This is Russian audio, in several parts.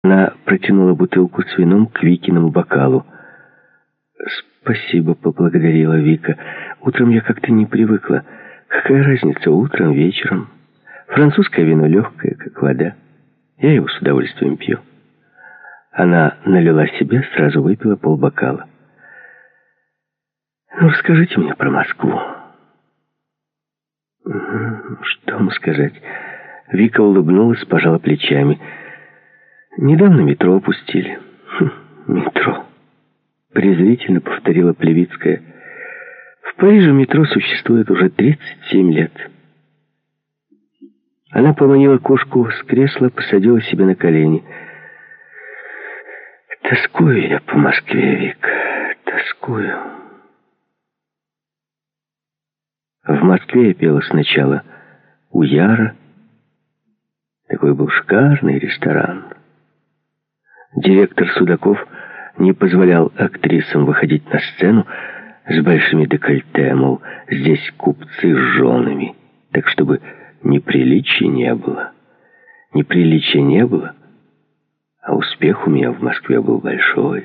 Она протянула бутылку с вином к Викиному бокалу. «Спасибо», — поблагодарила Вика. «Утром я как-то не привыкла. Какая разница, утром, вечером? Французское вино легкое, как вода. Я его с удовольствием пью». Она налила себе, сразу выпила полбокала. «Ну, расскажите мне про Москву». «Что вам сказать?» Вика улыбнулась, пожала плечами. «Недавно метро опустили». «Метро», — презрительно повторила Плевицкая. «В Париже метро существует уже 37 лет». Она поманила кошку с кресла, посадила себе на колени. «Тоскую я по Москве, Вик, тоскую». В Москве я пела сначала у Яра. Такой был шикарный ресторан. Директор Судаков не позволял актрисам выходить на сцену с большими декольте, мол, здесь купцы с женами, так чтобы неприличия не было. Неприличия не было, а успех у меня в Москве был большой.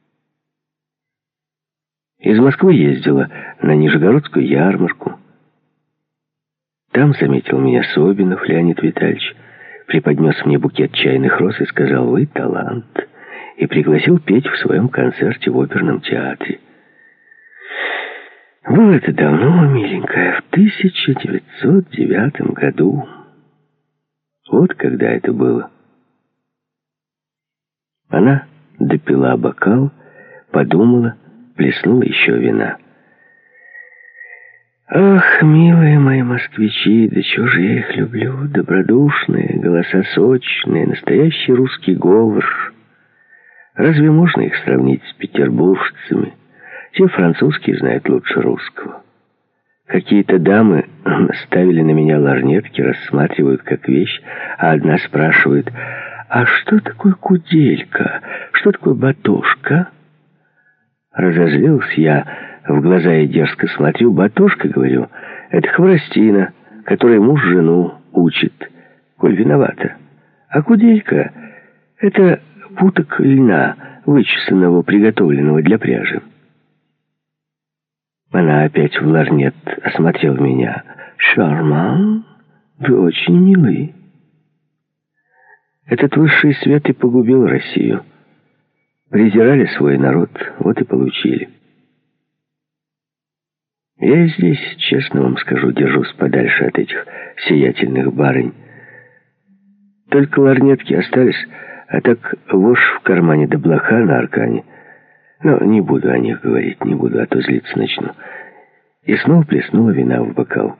Из Москвы ездила на Нижегородскую ярмарку. Там заметил меня Собинов Леонид Витальевич, преподнес мне букет чайных роз и сказал: «Вы талант», и пригласил петь в своем концерте в оперном театре. Было это давно, миленькая, в 1909 году. Вот когда это было. Она допила бокал, подумала, плеснула еще вина. «Ах, милые мои москвичи, да чего же я их люблю, добродушные, голоса сочные, настоящий русский говор. Разве можно их сравнить с петербуржцами? Те французские знают лучше русского. Какие-то дамы ставили на меня лорнетки, рассматривают как вещь, а одна спрашивает: а что такое куделька? Что такое батошка?» Разозлился я, в глаза ей дерзко смотрю. «Батошка, — говорю, — это хворостина, которой муж жену учит, коль виновата. А куделька — это путок льна, вычесанного, приготовленного для пряжи». Она опять в лорнет осмотрела меня. «Шарман, вы очень милый». Этот высший свет и погубил Россию. Презирали свой народ, вот и получили. Я и здесь, честно вам скажу, держусь подальше от этих сиятельных барынь. Только лорнетки остались, а так вошь в кармане да блоха на аркане. Но не буду о них говорить, не буду, а то злиться начну. И снова плеснула вина в бокал.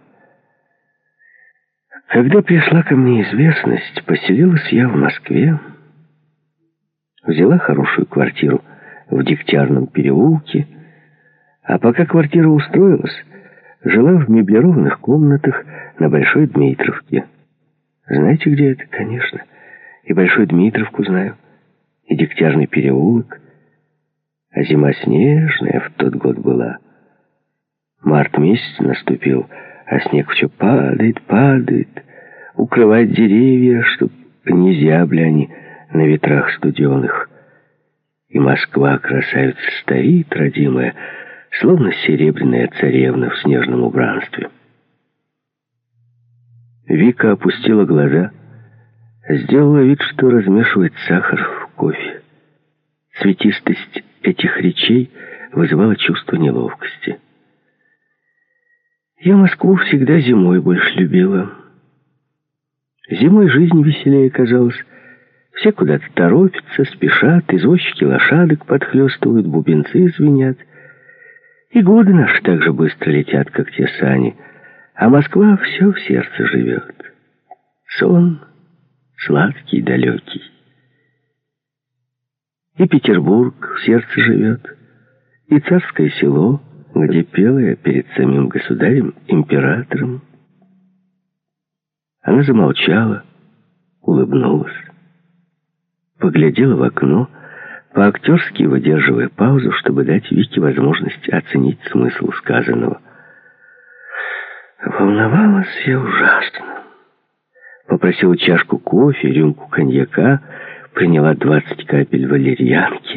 Когда пришла ко мне известность, поселилась я в Москве. Взяла хорошую квартиру в Дегтярном переулке. А пока квартира устроилась, жила в меблированных комнатах на Большой Дмитровке. Знаете, где это? Конечно. И Большую Дмитровку знаю, и Дегтярный переулок. А зима снежная в тот год была. Март месяц наступил, а снег все падает, падает. Укрывать деревья, чтоб не зябли они на ветрах студеных. И Москва, красавица, стоит, родимая, словно серебряная царевна в снежном убранстве. Вика опустила глаза, сделала вид, что размешивает сахар в кофе. Цветистость этих речей вызывала чувство неловкости. Я Москву всегда зимой больше любила. Зимой жизнь веселее казалась. Все куда-то торопятся, спешат, извозчики лошадок подхлёстывают, бубенцы звенят. И годы наши так же быстро летят, как те сани. А Москва все в сердце живет. Сон сладкий, далекий. И Петербург в сердце живет, и Царское Село, где пела я перед самим государем, императором. Она замолчала, улыбнулась, поглядела в окно, по-актерски выдерживая паузу, чтобы дать Вике возможность оценить смысл сказанного. Волновалась я ужасно. Попросила чашку кофе, рюмку коньяка, приняла 20 капель валерьянки,